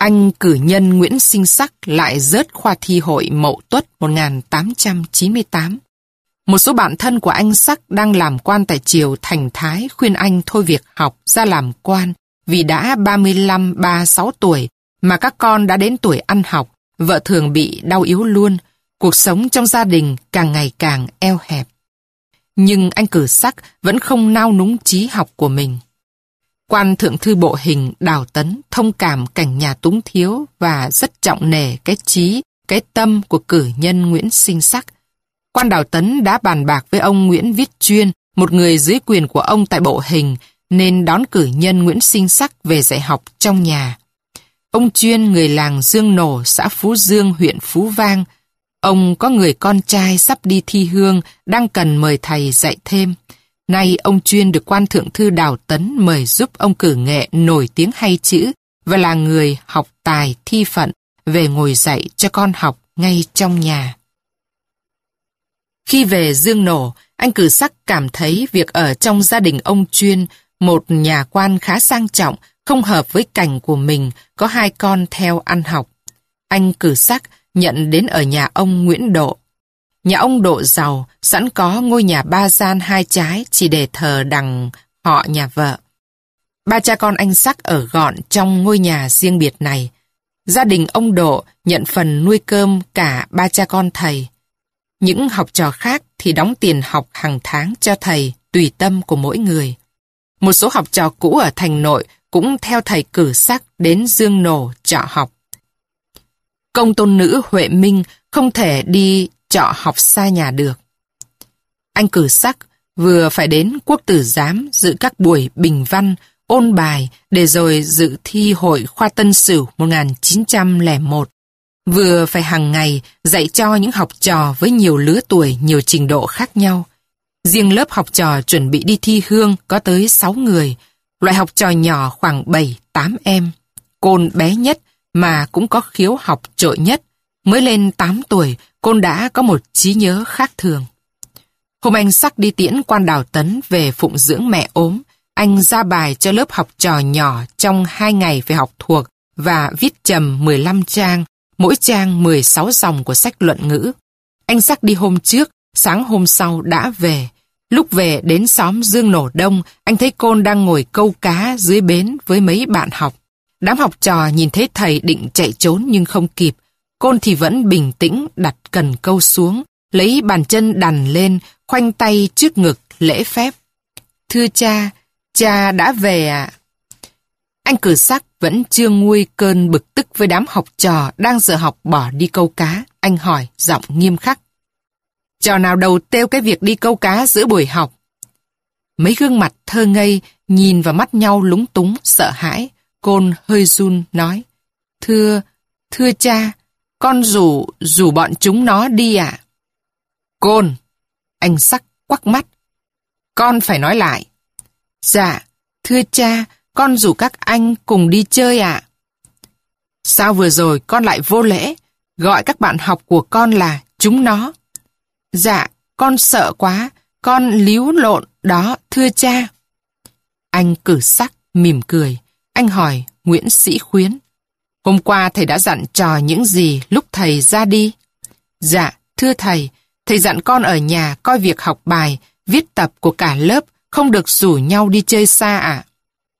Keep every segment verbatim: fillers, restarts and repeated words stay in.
Anh cử nhân Nguyễn Sinh Sắc lại rớt khoa thi hội Mậu Tuất một nghìn tám trăm chín mươi tám. Một số bạn thân của anh Sắc đang làm quan tại triều Thành Thái khuyên anh thôi việc học ra làm quan vì đã ba mươi lăm ba mươi sáu tuổi mà các con đã đến tuổi ăn học, vợ thường bị đau yếu luôn, cuộc sống trong gia đình càng ngày càng eo hẹp. Nhưng anh Cử Sắc vẫn không nao núng chí học của mình. Quan thượng thư bộ hình Đào Tấn thông cảm cảnh nhà túng thiếu và rất trọng nể cái chí, cái tâm của cử nhân Nguyễn Sinh Sắc. Quan Đào Tấn đã bàn bạc với ông Nguyễn Viết Chuyên, một người dưới quyền của ông tại bộ hình, nên đón cử nhân Nguyễn Sinh Sắc về dạy học trong nhà. Ông Chuyên, người làng Dương Nổ, xã Phú Dương, huyện Phú Vang. Ông có người con trai sắp đi thi hương, đang cần mời thầy dạy thêm. Nay ông Chuyên được quan thượng thư Đào Tấn mời giúp ông cử nghệ nổi tiếng hay chữ và là người học tài thi phận về ngồi dạy cho con học ngay trong nhà. Khi về Dương Nổ, anh Cử Sắc cảm thấy việc ở trong gia đình ông Chuyên, một nhà quan khá sang trọng, không hợp với cảnh của mình, có hai con theo ăn học. Anh Cử Sắc nhận đến ở nhà ông Nguyễn Độ. Nhà ông Độ giàu, sẵn có ngôi nhà ba gian hai trái chỉ để thờ đằng họ nhà vợ. Ba cha con anh Sắc ở gọn trong ngôi nhà riêng biệt này. Gia đình ông Độ nhận phần nuôi cơm cả ba cha con thầy. Những học trò khác thì đóng tiền học hàng tháng cho thầy, tùy tâm của mỗi người. Một số học trò cũ ở thành nội cũng theo thầy Cử Sắc đến Dương Nổ trọ học. Công tôn nữ Huệ Minh không thể đi trọ học xa nhà được. Anh Cử Sắc vừa phải đến Quốc tử giám dự các buổi bình văn, ôn bài để rồi dự thi hội khoa Tân Sửu một nghìn chín trăm lẻ một. Vừa phải hàng ngày dạy cho những học trò với nhiều lứa tuổi, nhiều trình độ khác nhau. Riêng lớp học trò chuẩn bị đi thi hương có tới sáu người, loại học trò nhỏ khoảng bảy tám em. Côn bé nhất mà cũng có khiếu học trội nhất, mới lên tám tuổi, Côn đã có một trí nhớ khác thường. Hôm anh Sắc đi tiễn quan Đào Tấn về phụng dưỡng mẹ ốm, anh ra bài cho lớp học trò nhỏ trong hai ngày phải học thuộc và viết trầm mười lăm trang, mỗi trang mười sáu dòng của sách luận ngữ. Anh Sắc đi hôm trước, sáng hôm sau đã về. Lúc về đến xóm Dương Nổ Đông, anh thấy Côn đang ngồi câu cá dưới bến với mấy bạn học. Đám học trò nhìn thấy thầy định chạy trốn nhưng không kịp. Côn thì vẫn bình tĩnh đặt cần câu xuống, lấy bàn chân đằn lên, khoanh tay trước ngực lễ phép. Thưa cha, cha đã về ạ. À? Anh Cử Sắc vẫn chưa nguôi cơn bực tức với đám học trò đang giờ học bỏ đi câu cá. Anh hỏi giọng nghiêm khắc. Trò nào đầu têu cái việc đi câu cá giữa buổi học? Mấy gương mặt thơ ngây nhìn vào mắt nhau lúng túng, sợ hãi. Côn hơi run nói. Thưa, thưa cha, con rủ, rủ bọn chúng nó đi ạ. À? Côn, anh Sắc quắc mắt. Con phải nói lại. Dạ, thưa cha, con rủ các anh cùng đi chơi ạ. À? Sao vừa rồi con lại vô lễ, gọi các bạn học của con là chúng nó? Dạ, con sợ quá, con líu lộn đó, thưa cha. Anh Cử Sắc mỉm cười. Anh hỏi Nguyễn Sĩ Khuyến. Hôm qua thầy đã dặn trò những gì lúc thầy ra đi? Dạ, thưa thầy, thầy dặn con ở nhà coi việc học bài, viết tập của cả lớp, không được rủ nhau đi chơi xa ạ. À?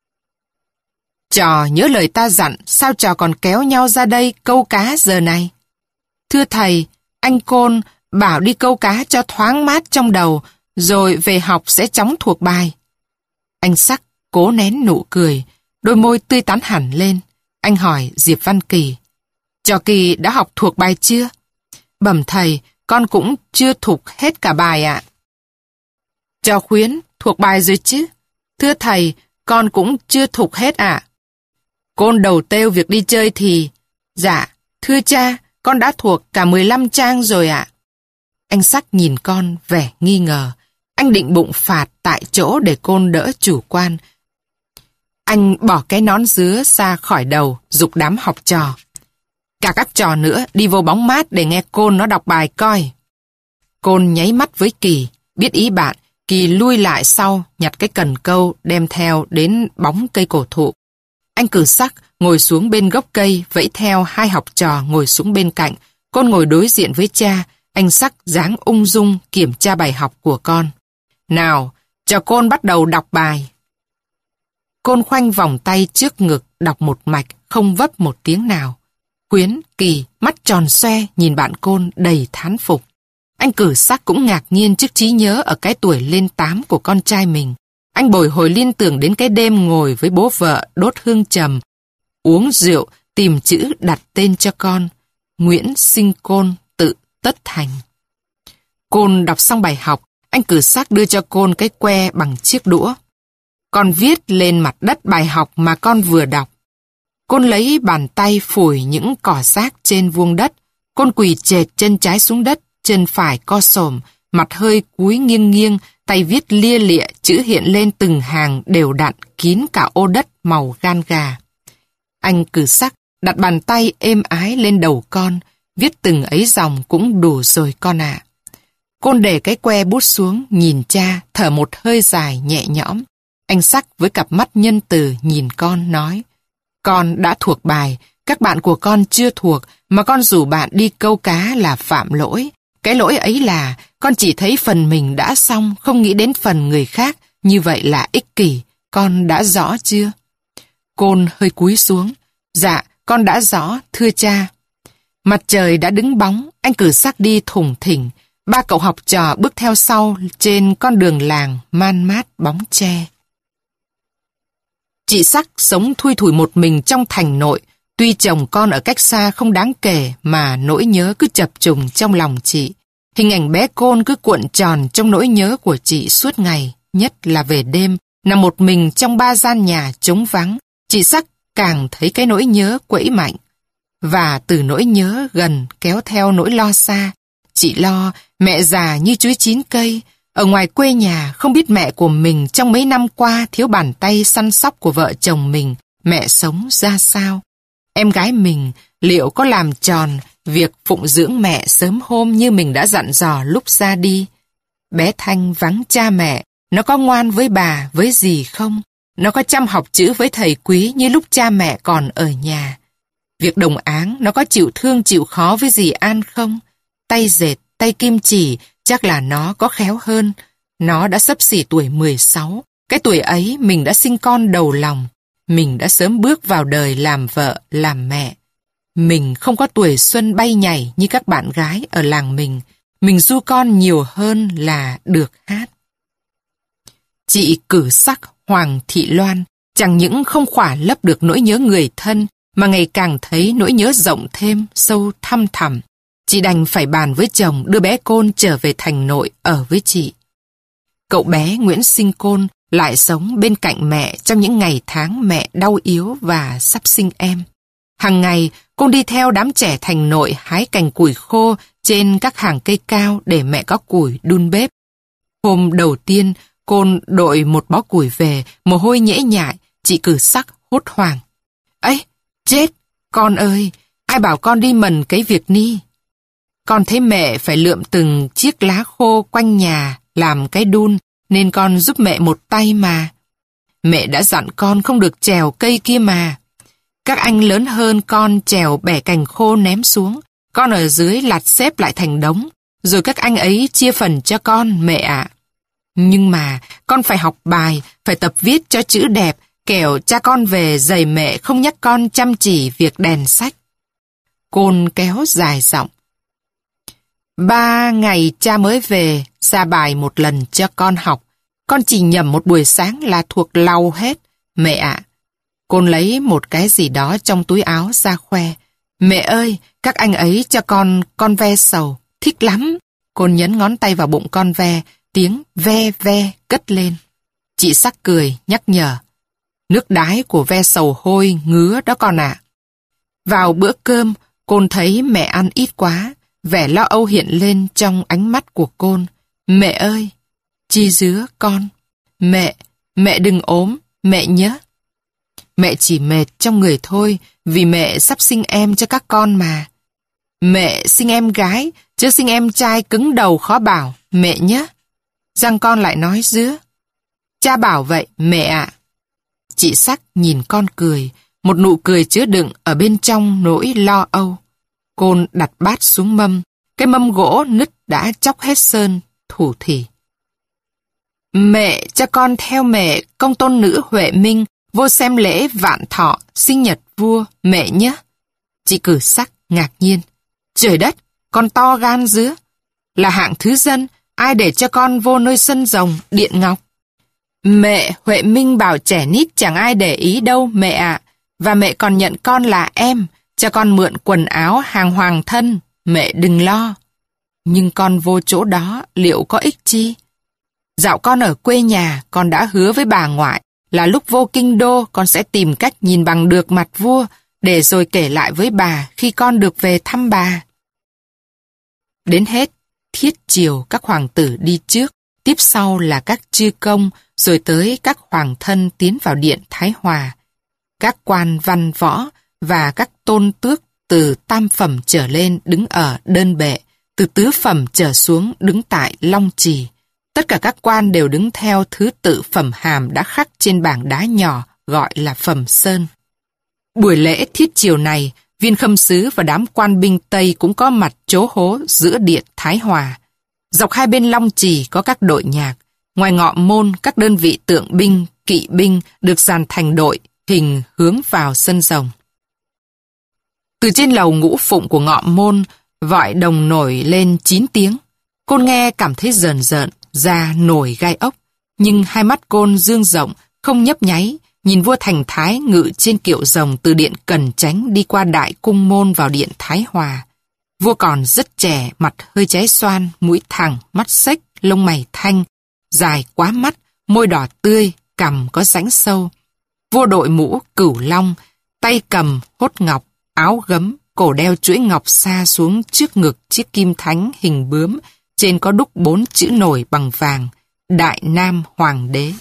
Trò nhớ lời ta dặn, sao trò còn kéo nhau ra đây câu cá giờ này? Thưa thầy, anh Côn bảo đi câu cá cho thoáng mát trong đầu, rồi về học sẽ chóng thuộc bài. Anh Sắc cố nén nụ cười, đôi môi tươi tắn hẳn lên. Anh hỏi Diệp Văn Kỳ. Trò Kỳ đã học thuộc bài chưa? Bẩm thầy, con cũng chưa thuộc hết cả bài ạ. À. Trò Khuyến thuộc bài rồi chứ? Thưa thầy, con cũng chưa thuộc hết ạ. À. Côn đầu têu việc đi chơi thì... Dạ, thưa cha, con đã thuộc cả mười lăm trang rồi ạ. À. Anh Sắc nhìn con vẻ nghi ngờ. Anh định bụng phạt tại chỗ để Côn đỡ chủ quan. Anh bỏ cái nón dứa ra khỏi đầu, giục đám học trò. Cả các trò nữa đi vô bóng mát để nghe Côn nó đọc bài coi. Côn nháy mắt với Kỳ, biết ý bạn, Kỳ lui lại sau, nhặt cái cần câu đem theo đến bóng cây cổ thụ. Anh Cử Sắc ngồi xuống bên gốc cây, vẫy theo hai học trò ngồi xuống bên cạnh. Con ngồi đối diện với cha, anh Sắc dáng ung dung kiểm tra bài học của con. Nào, cho Côn bắt đầu đọc bài. Côn khoanh vòng tay trước ngực, đọc một mạch, không vấp một tiếng nào. Khuyến, Kỳ, mắt tròn xoe, nhìn bạn Côn đầy thán phục. Anh Cử Sắc cũng ngạc nhiên trước trí nhớ ở cái tuổi lên tám của con trai mình. Anh bồi hồi liên tưởng đến cái đêm ngồi với bố vợ đốt hương trầm, uống rượu, tìm chữ đặt tên cho con. Nguyễn Sinh Côn, tự Tất Thành. Côn đọc xong bài học, anh Cử Sắc đưa cho Côn cái que bằng chiếc đũa. Con viết lên mặt đất bài học mà con vừa đọc. Côn lấy bàn tay phủi những cỏ rác trên vuông đất. Côn quỳ trệt chân trái xuống đất, chân phải co xổm, mặt hơi cúi nghiêng nghiêng, tay viết lia lịa, chữ hiện lên từng hàng đều đặn, kín cả ô đất màu gan gà. Anh Cử Sắc đặt bàn tay êm ái lên đầu con, viết từng ấy dòng cũng đủ rồi con ạ. Côn để cái que bút xuống, nhìn cha, thở một hơi dài nhẹ nhõm. Anh Sắc với cặp mắt nhân từ nhìn con nói, con đã thuộc bài, các bạn của con chưa thuộc, mà con rủ bạn đi câu cá là phạm lỗi. Cái lỗi ấy là con chỉ thấy phần mình đã xong, không nghĩ đến phần người khác, như vậy là ích kỷ, con đã rõ chưa? Côn hơi cúi xuống, dạ, con đã rõ, thưa cha. Mặt trời đã đứng bóng, anh Cử Sắc đi thủng thỉnh, ba cậu học trò bước theo sau trên con đường làng man mát bóng tre. Chị Sắc sống thui thủi một mình trong thành nội, tuy chồng con ở cách xa không đáng kể mà nỗi nhớ cứ chập trùng trong lòng chị. Hình ảnh bé Côn cứ cuộn tròn trong nỗi nhớ của chị suốt ngày, nhất là về đêm, nằm một mình trong ba gian nhà trống vắng, chị Sắc càng thấy cái nỗi nhớ quẫy mạnh. Và từ nỗi nhớ gần kéo theo nỗi lo xa. Chị lo mẹ già như chuối chín cây, ở ngoài quê nhà không biết mẹ của mình trong mấy năm qua thiếu bàn tay săn sóc của vợ chồng mình, mẹ sống ra sao. Em gái mình liệu có làm tròn việc phụng dưỡng mẹ sớm hôm như mình đã dặn dò lúc ra đi. Bé Thanh vắng cha mẹ, nó có ngoan với bà, với dì không? Nó có chăm học chữ với thầy Quý như lúc cha mẹ còn ở nhà? Việc đồng áng, nó có chịu thương chịu khó với dì An không? Tay dệt, tay kim chỉ, chắc là nó có khéo hơn. Nó đã xấp xỉ tuổi mười sáu. Cái tuổi ấy mình đã sinh con đầu lòng. Mình đã sớm bước vào đời làm vợ, làm mẹ. Mình không có tuổi xuân bay nhảy như các bạn gái ở làng mình. Mình ru con nhiều hơn là được hát. Chị Cử Sắc Hoàng Thị Loan chẳng những không khỏa lấp được nỗi nhớ người thân, mà ngày càng thấy nỗi nhớ rộng thêm, sâu thăm thẳm. Chị đành phải bàn với chồng đưa bé Côn trở về thành nội ở với chị. Cậu bé Nguyễn Sinh Côn lại sống bên cạnh mẹ trong những ngày tháng mẹ đau yếu và sắp sinh em. Hàng ngày, Côn đi theo đám trẻ thành nội hái cành củi khô trên các hàng cây cao để mẹ có củi đun bếp. Hôm đầu tiên, Côn đội một bó củi về, mồ hôi nhễ nhại, chị Cử Sắc hốt hoảng. Ấy, chết, con ơi, ai bảo con đi mần cái việc ni? Con thấy mẹ phải lượm từng chiếc lá khô quanh nhà làm cái đun, nên con giúp mẹ một tay mà. Mẹ đã dặn con không được trèo cây kia mà. Các anh lớn hơn con trèo bẻ cành khô ném xuống, con ở dưới lặt xếp lại thành đống, rồi các anh ấy chia phần cho con, mẹ ạ. Nhưng mà con phải học bài, phải tập viết cho chữ đẹp, kẻo cha con về dày mẹ không nhắc con chăm chỉ việc đèn sách. Côn kéo dài giọng. Ba ngày cha mới về, ra bài một lần cho con học. Con chỉ nhầm một buổi sáng là thuộc lau hết. Mẹ ạ. Côn lấy một cái gì đó trong túi áo ra khoe. Mẹ ơi, các anh ấy cho con con ve sầu. Thích lắm. Côn nhấn ngón tay vào bụng con ve, tiếng ve ve cất lên. Chị Sắc cười, nhắc nhở. Nước đái của ve sầu hôi, ngứa đó con ạ. Vào bữa cơm, Côn thấy mẹ ăn ít quá. Vẻ lo âu hiện lên trong ánh mắt của Côn. Mẹ ơi, chi dứa con. Mẹ, mẹ đừng ốm, mẹ nhớ. Mẹ chỉ mệt trong người thôi, vì mẹ sắp sinh em cho các con mà. Mẹ sinh em gái, chứ sinh em trai cứng đầu khó bảo, mẹ nhớ. Răng con lại nói dứa. Cha bảo vậy, mẹ ạ. Chị Sắc nhìn con cười, một nụ cười chứa đựng ở bên trong nỗi lo âu. Côn đặt bát xuống mâm, cái mâm gỗ nứt đã chóc hết sơn, thủ thỉ. Mẹ cho con theo mẹ công tôn nữ Huệ Minh vô xem lễ vạn thọ sinh nhật vua mẹ nhé. Chị Cử Sắc ngạc nhiên. Trời đất, con to gan dứa. Là hạng thứ dân, ai để cho con vô nơi sân rồng, điện ngọc? Mẹ Huệ Minh bảo trẻ nít chẳng ai để ý đâu mẹ ạ. Và mẹ còn nhận con là em, cho con mượn quần áo hàng hoàng thân, mẹ đừng lo. Nhưng con vô chỗ đó liệu có ích chi? Dạo con ở quê nhà, con đã hứa với bà ngoại là lúc vô kinh đô con sẽ tìm cách nhìn bằng được mặt vua, để rồi kể lại với bà khi con được về thăm bà. Đến hết, thiết triều các hoàng tử đi trước, tiếp sau là các chư công, rồi tới các hoàng thân tiến vào điện Thái Hòa. Các quan văn võ và các tôn tước từ tam phẩm trở lên đứng ở đơn bệ, từ tứ phẩm trở xuống đứng tại long trì. Tất cả các quan đều đứng theo thứ tự phẩm hàm đã khắc trên bảng đá nhỏ gọi là phẩm sơn. Buổi lễ thiết triều này, viên khâm sứ và đám quan binh Tây cũng có mặt chố hố giữa điện Thái Hòa. Dọc hai bên long trì có các đội nhạc. Ngoài ngọ môn, các đơn vị tượng binh, kỵ binh được dàn thành đội, hình hướng vào sân rồng. Từ trên lầu ngũ phụng của ngọ môn, vọi đồng nổi lên chín tiếng. Côn nghe cảm thấy rờn rợn, da nổi gai ốc. Nhưng hai mắt Côn dương rộng, không nhấp nháy, nhìn vua Thành Thái ngự trên kiệu rồng từ điện Cần Chánh đi qua đại cung môn vào điện Thái Hòa. Vua còn rất trẻ, mặt hơi cháy xoan, mũi thẳng, mắt xếch, lông mày thanh, dài quá mắt, môi đỏ tươi, cằm có rãnh sâu. Vua đội mũ cửu long, tay cầm hốt ngọc, áo gấm, cổ đeo chuỗi ngọc xa xuống trước ngực chiếc kim thánh hình bướm, trên có đúc bốn chữ nổi bằng vàng, Đại Nam Hoàng đế.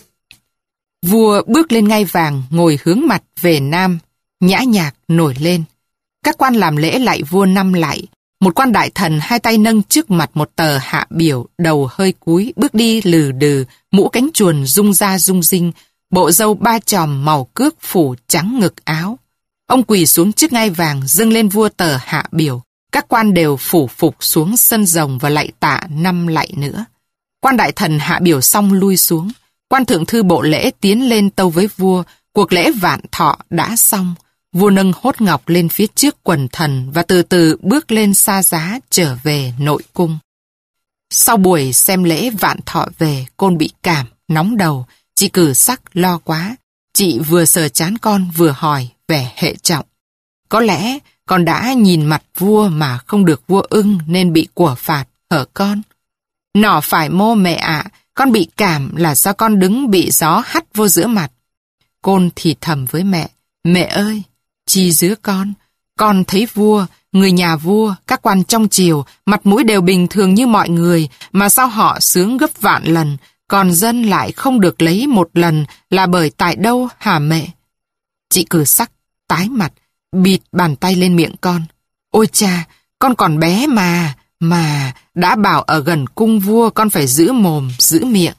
Vua bước lên ngai vàng, ngồi hướng mặt về Nam, nhã nhạc nổi lên. Các quan làm lễ lạy vua năm lạy. Một quan đại thần hai tay nâng trước mặt một tờ hạ biểu, đầu hơi cúi, bước đi lừ đừ, mũ cánh chuồn rung ra rung rinh, bộ râu ba chòm màu cước phủ trắng ngực áo. Ông quỳ xuống trước ngai vàng, dâng lên vua tờ hạ biểu. Các quan đều phủ phục xuống sân rồng và lạy tạ năm lạy nữa. Quan đại thần hạ biểu xong lui xuống. Quan thượng thư bộ lễ tiến lên tâu với vua. Cuộc lễ vạn thọ đã xong. Vua nâng hốt ngọc lên phía trước quần thần và từ từ bước lên xa giá trở về nội cung. Sau buổi xem lễ vạn thọ về, Côn bị cảm, nóng đầu. Chị Cử Sắc lo quá. Chị vừa sờ trán con vừa hỏi vẻ hệ trọng. Có lẽ con đã nhìn mặt vua mà không được vua ưng nên bị của phạt, hở con? Nọ phải mô mẹ ạ, con bị cảm là do con đứng bị gió hắt vô giữa mặt. Côn thì thầm với mẹ, mẹ ơi, chi giữa con, con thấy vua, người nhà vua, các quan trong triều, mặt mũi đều bình thường như mọi người, mà sao họ sướng gấp vạn lần, còn dân lại không được lấy một lần là bởi tại đâu hả mẹ? Chị Cử Sắc tái mặt, bịt bàn tay lên miệng con. Ôi cha, con còn bé mà, mà đã bảo ở gần cung vua con phải giữ mồm, giữ miệng.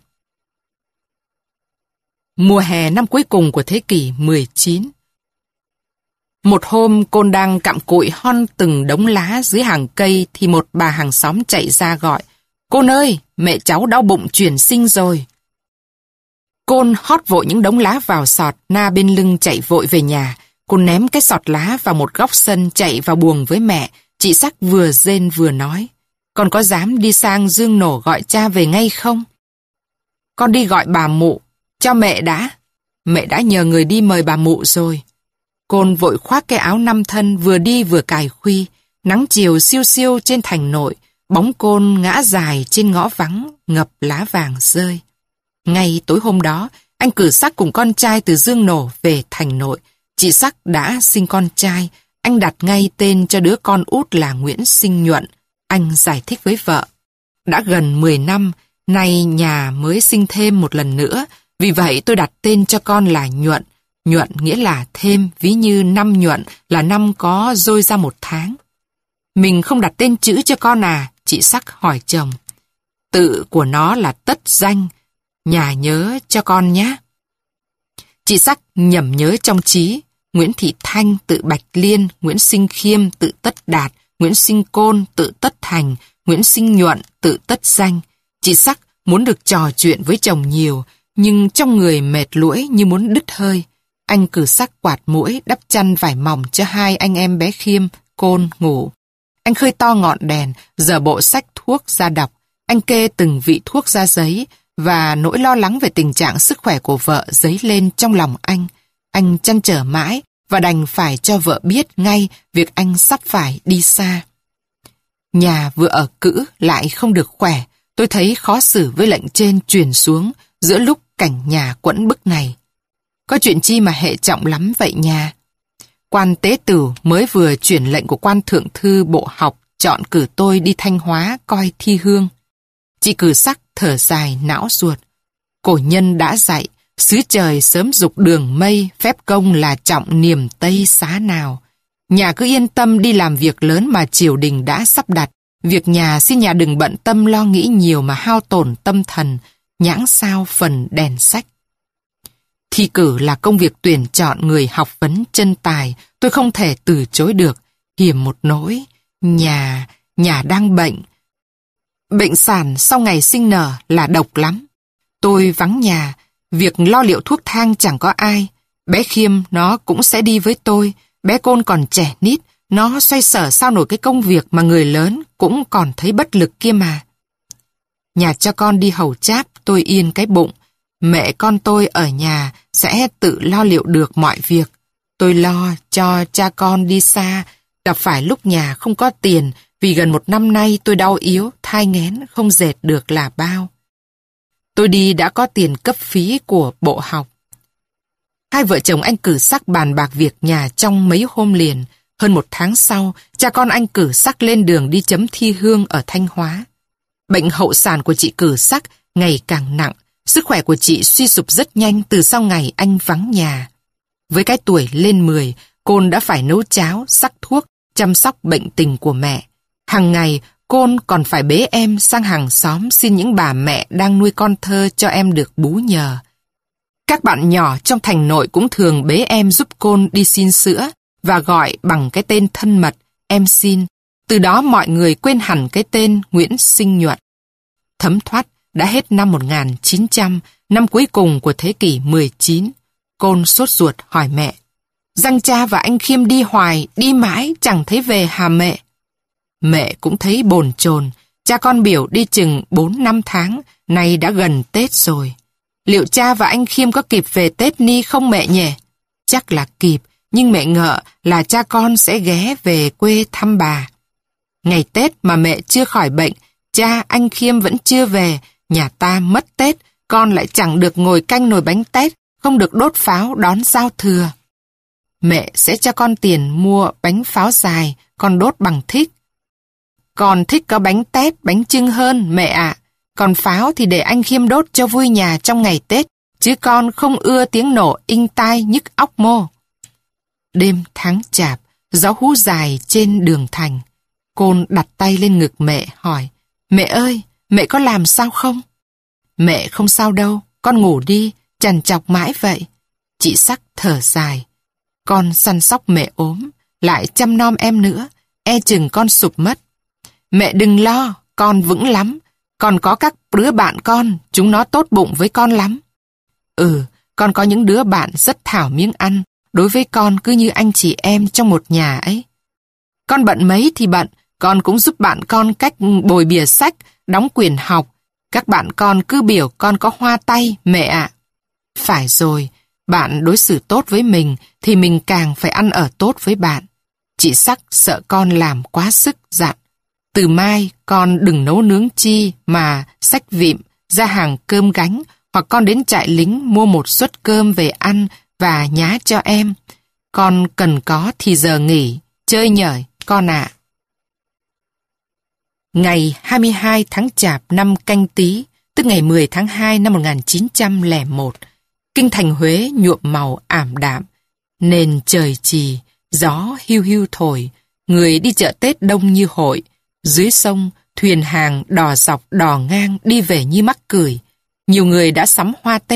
Mùa hè năm cuối cùng của thế kỷ mười chín. Một hôm Côn đang cặm cụi hon từng đống lá dưới hàng cây thì một bà hàng xóm chạy ra gọi. Côn ơi, mẹ cháu đau bụng chuyển sinh rồi. Côn hót vội những đống lá vào sọt, na bên lưng chạy vội về nhà. Côn ném cái sọt lá vào một góc sân chạy vào buồng với mẹ. Chị Sắc vừa rên vừa nói. Con có dám đi sang Dương Nổ gọi cha về ngay không? Con đi gọi bà mụ, cho mẹ đã. Mẹ đã nhờ người đi mời bà mụ rồi. Côn vội khoác cái áo năm thân vừa đi vừa cài khuy. Nắng chiều siêu siêu trên thành nội. Bóng Côn ngã dài trên ngõ vắng, ngập lá vàng rơi. Ngay tối hôm đó, anh Cử Sắc cùng con trai từ Dương Nổ về thành nội. Chị Sắc đã sinh con trai, anh đặt ngay tên cho đứa con út là Nguyễn Sinh Nhuận. Anh giải thích với vợ. Đã gần mười năm, nay nhà mới sinh thêm một lần nữa, vì vậy tôi đặt tên cho con là Nhuận. Nhuận nghĩa là thêm, ví như năm nhuận là năm có dôi ra một tháng. Mình không đặt tên chữ cho con à? Chị Sắc hỏi chồng. Tự của nó là Tất Danh, nhà nhớ cho con nhé. Chị Chị Sắc nhẩm nhớ trong trí, Nguyễn Thị Thanh tự Bạch Liên, Nguyễn Sinh Khiêm tự Tất Đạt, Nguyễn Sinh Côn tự Tất Thành, Nguyễn Sinh Nhuận tự Tất Danh. Chị Sắc muốn được trò chuyện với chồng nhiều, nhưng trong người mệt lũi như muốn đứt hơi. Anh Cử Sắc quạt mũi, đắp chăn vải mỏng cho hai anh em bé Khiêm, Côn ngủ. Anh khơi to ngọn đèn, dở bộ sách thuốc ra đọc. Anh kê từng vị thuốc ra giấy, và nỗi lo lắng về tình trạng sức khỏe của vợ dấy lên trong lòng anh. Anh trăn trở mãi và đành phải cho vợ biết ngay việc anh sắp phải đi xa. Nhà vừa ở cữ lại không được khỏe. Tôi thấy khó xử với lệnh trên truyền xuống giữa lúc cảnh nhà quẫn bức này. Có chuyện chi mà hệ trọng lắm vậy nhà? Quan tế tử mới vừa chuyển lệnh của quan thượng thư bộ học chọn cử tôi đi Thanh Hóa coi thi hương. Chị Cử Sắc thở dài não ruột. Cổ nhân đã dạy, xứ trời sớm dục đường mây, phép công là trọng niềm tây xá nào. Nhà cứ yên tâm đi làm việc lớn mà triều đình đã sắp đặt. Việc nhà xin nhà đừng bận tâm lo nghĩ nhiều mà hao tổn tâm thần, nhãng sao phần đèn sách. Thi cử là công việc tuyển chọn người học vấn chân tài, tôi không thể từ chối được. Hiểm một nỗi, nhà, nhà đang bệnh. Bệnh sản sau ngày sinh nở là độc lắm. Tôi vắng nhà, việc lo liệu thuốc thang chẳng có ai. Bé Khiêm nó cũng sẽ đi với tôi, bé Côn còn trẻ nít, nó xoay sở sao nổi cái công việc mà người lớn cũng còn thấy bất lực kia mà. Nhà cho con đi hầu cháp, tôi yên cái bụng. Mẹ con tôi ở nhà sẽ tự lo liệu được mọi việc. Tôi lo cho cha con đi xa, gặp phải lúc nhà không có tiền, vì gần một năm nay tôi đau yếu, thai nghén, không dệt được là bao. Tôi đi đã có tiền cấp phí của bộ học. Hai vợ chồng anh Cử Sắc bàn bạc việc nhà trong mấy hôm liền. Hơn một tháng sau, cha con anh Cử Sắc lên đường đi chấm thi hương ở Thanh Hóa. Bệnh hậu sản của chị Cử Sắc ngày càng nặng. Sức khỏe của chị suy sụp rất nhanh từ sau ngày anh vắng nhà. Với cái tuổi lên mười, Côn đã phải nấu cháo, sắc thuốc, chăm sóc bệnh tình của mẹ. Hàng ngày, Côn còn phải bế em sang hàng xóm xin những bà mẹ đang nuôi con thơ cho em được bú nhờ. Các bạn nhỏ trong thành nội cũng thường bế em giúp Côn đi xin sữa và gọi bằng cái tên thân mật, em xin. Từ đó mọi người quên hẳn cái tên Nguyễn Sinh Nhuận. Thấm thoát, đã hết năm một nghìn chín trăm, năm cuối cùng của thế kỷ mười chín. Côn sốt ruột hỏi mẹ. Giang cha và anh Khiêm đi hoài, đi mãi chẳng thấy về hả mẹ? Mẹ cũng thấy bồn chồn. Cha con biểu đi chừng bốn năm tháng, nay đã gần Tết rồi. Liệu cha và anh Khiêm có kịp về Tết ni không mẹ nhỉ? Chắc là kịp, nhưng mẹ ngợ là cha con sẽ ghé về quê thăm bà. Ngày Tết mà mẹ chưa khỏi bệnh, cha anh Khiêm vẫn chưa về, nhà ta mất Tết, con lại chẳng được ngồi canh nồi bánh tét, không được đốt pháo đón giao thừa. Mẹ sẽ cho con tiền mua bánh pháo dài, con đốt bằng thích. Con thích có bánh tét, bánh chưng hơn, mẹ ạ. Còn pháo thì để anh Khiêm đốt cho vui nhà trong ngày Tết, chứ con không ưa tiếng nổ inh tai nhức óc mô. Đêm tháng chạp, gió hú dài trên đường thành. Côn đặt tay lên ngực mẹ hỏi, mẹ ơi, mẹ có làm sao không? Mẹ không sao đâu, con ngủ đi, trằn trọc mãi vậy. Chị Sắc thở dài. Con săn sóc mẹ ốm, lại chăm nom em nữa, e chừng con sụp mất. Mẹ đừng lo, con vững lắm. Còn có các đứa bạn con, chúng nó tốt bụng với con lắm. Ừ, con có những đứa bạn rất thảo miếng ăn, đối với con cứ như anh chị em trong một nhà ấy. Con bận mấy thì bận, con cũng giúp bạn con cách bồi bìa sách, đóng quyển học. Các bạn con cứ biểu con có hoa tay, mẹ ạ. Phải rồi, bạn đối xử tốt với mình thì mình càng phải ăn ở tốt với bạn. Chị Sắc sợ con làm quá sức dặn. Từ mai con đừng nấu nướng chi mà xách vịm ra hàng cơm gánh, hoặc con đến trại lính mua một suất cơm về ăn và nhá cho em. Con cần có thì giờ nghỉ, chơi nhởi con ạ. Ngày hai mươi hai tháng Chạp năm Canh Tý, tức ngày mười tháng hai năm một nghìn chín trăm lẻ một, kinh thành Huế nhuộm màu ảm đạm, nền trời trì, gió hiu hiu thổi, người đi chợ Tết đông như hội. Dưới sông, thuyền hàng đò dọc đò ngang đi về như mắc cười. Nhiều người đã sắm hoa Tết,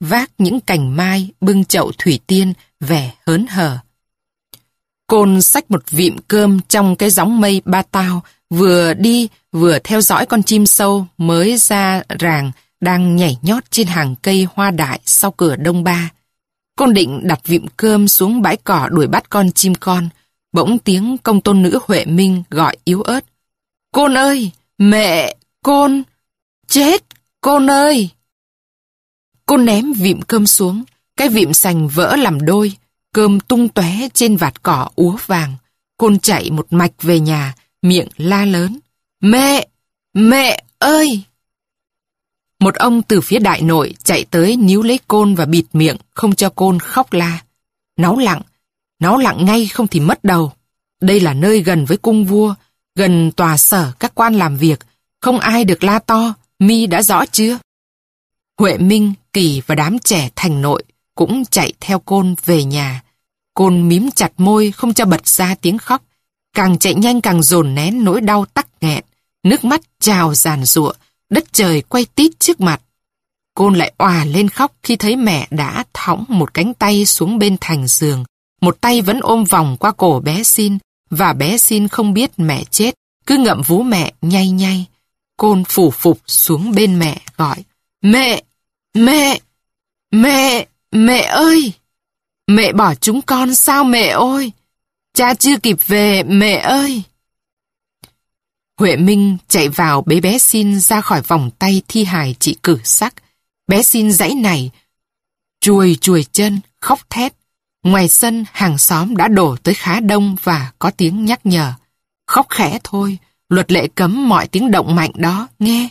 vác những cành mai, bưng chậu thủy tiên, vẻ hớn hở. Côn xách một vịm cơm trong cái gióng mây ba tao, vừa đi vừa theo dõi con chim sâu mới ra ràng đang nhảy nhót trên hàng cây hoa đại sau cửa đông ba. Côn định đặt vịm cơm xuống bãi cỏ đuổi bắt con chim con, bỗng tiếng công tôn nữ Huệ Minh gọi yếu ớt. Côn ơi! Mẹ! Côn! Chết! Côn ơi! Côn ném vịm cơm xuống, cái vịm sành vỡ làm đôi, cơm tung tóe trên vạt cỏ úa vàng. Côn chạy một mạch về nhà, miệng la lớn. Mẹ! Mẹ ơi! Một ông từ phía đại nội chạy tới níu lấy Côn và bịt miệng, không cho Côn khóc la. Náu lặng, náu lặng ngay không thì mất đầu. Đây là nơi gần với cung vua, gần tòa sở các quan làm việc, không ai được la to, mi đã rõ chưa? Huệ Minh, Kỳ và đám trẻ thành nội cũng chạy theo Côn về nhà. Côn mím chặt môi không cho bật ra tiếng khóc, càng chạy nhanh càng dồn nén nỗi đau tắc nghẹn, nước mắt trào giàn giụa, đất trời quay tít trước mặt. Côn lại òa lên khóc khi thấy mẹ đã thõng một cánh tay xuống bên thành giường, một tay vẫn ôm vòng qua cổ bé Xin, và bé Xin không biết mẹ chết, cứ ngậm vú mẹ nhay nhay. Côn phủ phục xuống bên mẹ gọi, mẹ, mẹ, mẹ, mẹ ơi! Mẹ bỏ chúng con sao mẹ ơi? Cha chưa kịp về mẹ ơi! Huệ Minh chạy vào bế bé Xin ra khỏi vòng tay thi hài chị Cử Sắc. Bé Xin giãy này, chuồi chuồi chân, khóc thét. Ngoài sân hàng xóm đã đổ tới khá đông và có tiếng nhắc nhở. Khóc khẽ thôi, luật lệ cấm mọi tiếng động mạnh đó, nghe.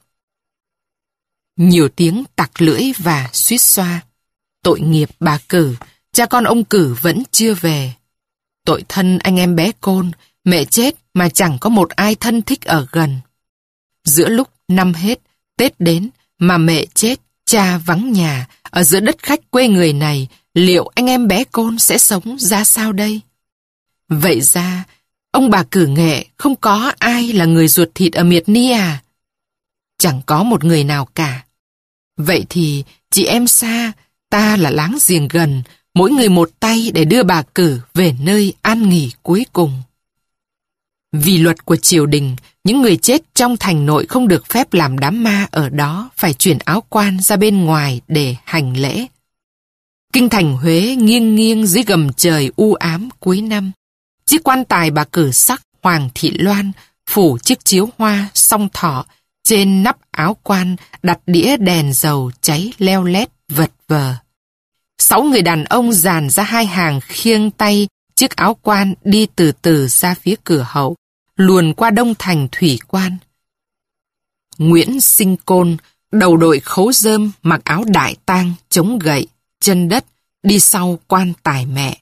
Nhiều tiếng tặc lưỡi và suýt xoa. Tội nghiệp bà Cử, cha con ông Cử vẫn chưa về. Tội thân anh em bé Côn, mẹ chết mà chẳng có một ai thân thích ở gần. Giữa lúc năm hết, Tết đến mà mẹ chết, cha vắng nhà, ở giữa đất khách quê người này, liệu anh em bé Côn sẽ sống ra sao đây? Vậy ra, ông bà Cử Nghệ không có ai là người ruột thịt ở Miệt Ni à? Chẳng có một người nào cả. Vậy thì chị em xa, ta là láng giềng gần, mỗi người một tay để đưa bà Cử về nơi an nghỉ cuối cùng. Vì luật của triều đình, những người chết trong thành nội không được phép làm đám ma ở đó, phải chuyển áo quan ra bên ngoài để hành lễ. Kinh thành Huế nghiêng nghiêng dưới gầm trời u ám cuối năm. Chiếc quan tài bà Cử Sắc Hoàng Thị Loan phủ chiếc chiếu hoa song thọ, trên nắp áo quan đặt đĩa đèn dầu cháy leo lét vật vờ. Sáu người đàn ông dàn ra hai hàng khiêng tay chiếc áo quan đi từ từ ra phía cửa hậu, luồn qua đông thành thủy quan. Nguyễn Sinh Côn, đầu đội khấu rơm, mặc áo đại tang, chống gậy, chân đất, đi sau quan tài mẹ.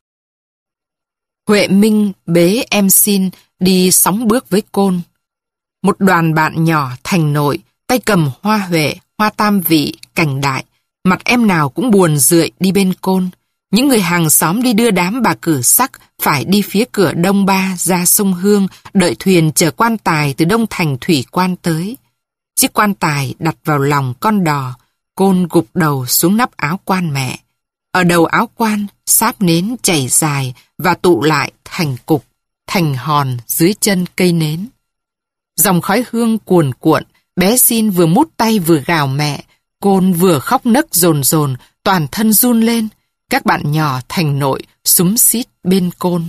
Huệ Minh bế em Xin đi sóng bước với Côn. Một đoàn bạn nhỏ thành nội, tay cầm hoa huệ, hoa tam vị, cành đại, mặt em nào cũng buồn rười đi bên Côn. Những người hàng xóm đi đưa đám bà Cử Sắc phải đi phía cửa đông ba ra sông Hương, đợi thuyền chở quan tài từ đông thành thủy quan tới. Chiếc quan tài đặt vào lòng con đò, Côn gục đầu xuống nắp áo quan mẹ. Ở đầu áo quan, sáp nến chảy dài và tụ lại thành cục, thành hòn dưới chân cây nến. Dòng khói hương cuồn cuộn, bé Xin vừa mút tay vừa gào mẹ, Côn vừa khóc nấc dồn dồn, toàn thân run lên. Các bạn nhỏ thành nội xúm xít bên Côn.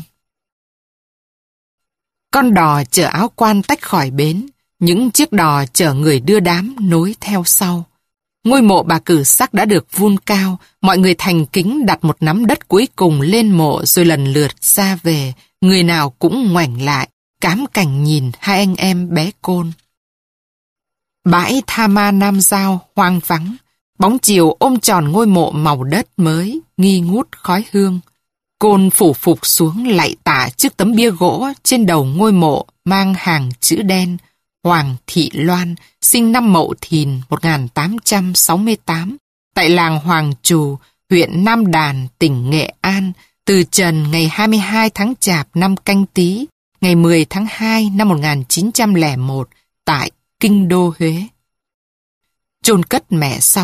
Con đò chở áo quan tách khỏi bến, những chiếc đò chở người đưa đám nối theo sau. Ngôi mộ bà Cử Sắc đã được vun cao, mọi người thành kính đặt một nắm đất cuối cùng lên mộ rồi lần lượt ra về, người nào cũng ngoảnh lại, cám cảnh nhìn hai anh em bé Côn. Bãi Tha Ma Nam Giao hoang vắng, bóng chiều ôm tròn ngôi mộ màu đất mới, nghi ngút khói hương. Côn phủ phục xuống lạy tạ trước tấm bia gỗ trên đầu ngôi mộ mang hàng chữ đen, Hoàng Thị Loan, sinh năm Mậu Thìn một nghìn tám trăm sáu mươi tám, tại làng Hoàng Trù, huyện Nam Đàn, tỉnh Nghệ An, từ trần ngày hai mươi hai tháng Chạp năm Canh Tý, ngày mười tháng hai năm một nghìn chín trăm lẻ một, tại Kinh đô Huế. Chôn cất mẹ xong,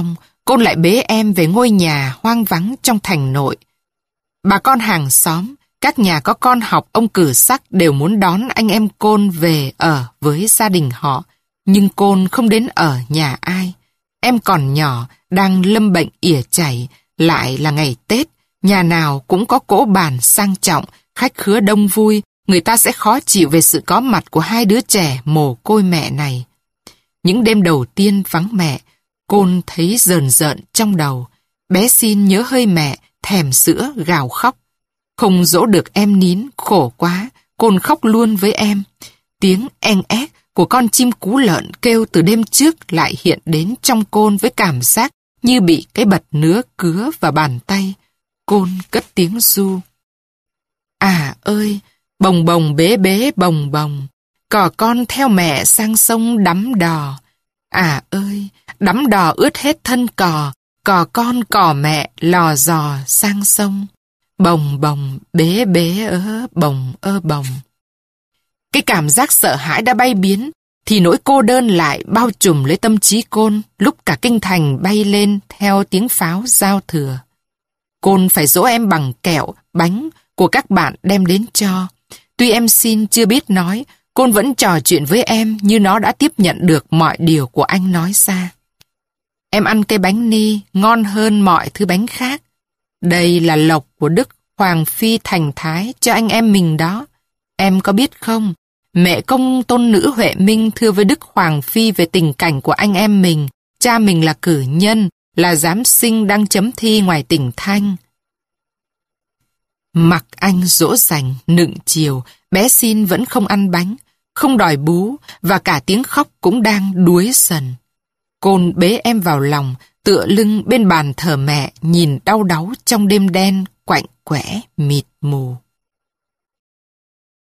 Côn lại bế em về ngôi nhà hoang vắng trong thành nội. Bà con hàng xóm, các nhà có con học ông Cử Sắc đều muốn đón anh em Côn về ở với gia đình họ, nhưng Côn không đến ở nhà ai. Em còn nhỏ, đang lâm bệnh ỉa chảy, lại là ngày Tết, nhà nào cũng có cỗ bàn sang trọng, khách khứa đông vui, người ta sẽ khó chịu về sự có mặt của hai đứa trẻ mồ côi mẹ này. Những đêm đầu tiên vắng mẹ, Côn thấy rờn rợn trong đầu. Bé Xin nhớ hơi mẹ, thèm sữa, gào khóc. Không dỗ được em nín, khổ quá, Côn khóc luôn với em. Tiếng en ét của con chim cú lợn kêu từ đêm trước lại hiện đến trong Côn với cảm giác như bị cái bật nứa cứa vào bàn tay. Côn cất tiếng ru. À ơi, bồng bồng bế bế bồng bồng, cò con theo mẹ sang sông đắm đò. À ơi, đắm đò ướt hết thân cò, cò con cò mẹ lò dò sang sông. Bồng bồng bế bế ớ bồng ơ bồng. Cái cảm giác sợ hãi đã bay biến, thì nỗi cô đơn lại bao trùm lấy tâm trí Côn lúc cả kinh thành bay lên theo tiếng pháo giao thừa. Côn phải dỗ em bằng kẹo, bánh của các bạn đem đến cho. Tuy em Xin chưa biết nói, Côn vẫn trò chuyện với em như nó đã tiếp nhận được mọi điều của anh nói ra. Em ăn cây bánh ni ngon hơn mọi thứ bánh khác. Đây là lộc của Đức Hoàng Phi thành thái cho anh em mình đó. Em có biết không, mẹ công tôn nữ Huệ Minh thưa với Đức Hoàng Phi về tình cảnh của anh em mình. Cha mình là cử nhân, là giám sinh đang chấm thi ngoài tỉnh Thanh. Mặc anh dỗ dành, nựng chiều, bé Xin vẫn không ăn bánh, không đòi bú, và cả tiếng khóc cũng đang đuối dần. Côn bế em vào lòng, tựa lưng bên bàn thờ mẹ, nhìn đau đáu trong đêm đen, quạnh quẽ, mịt mù.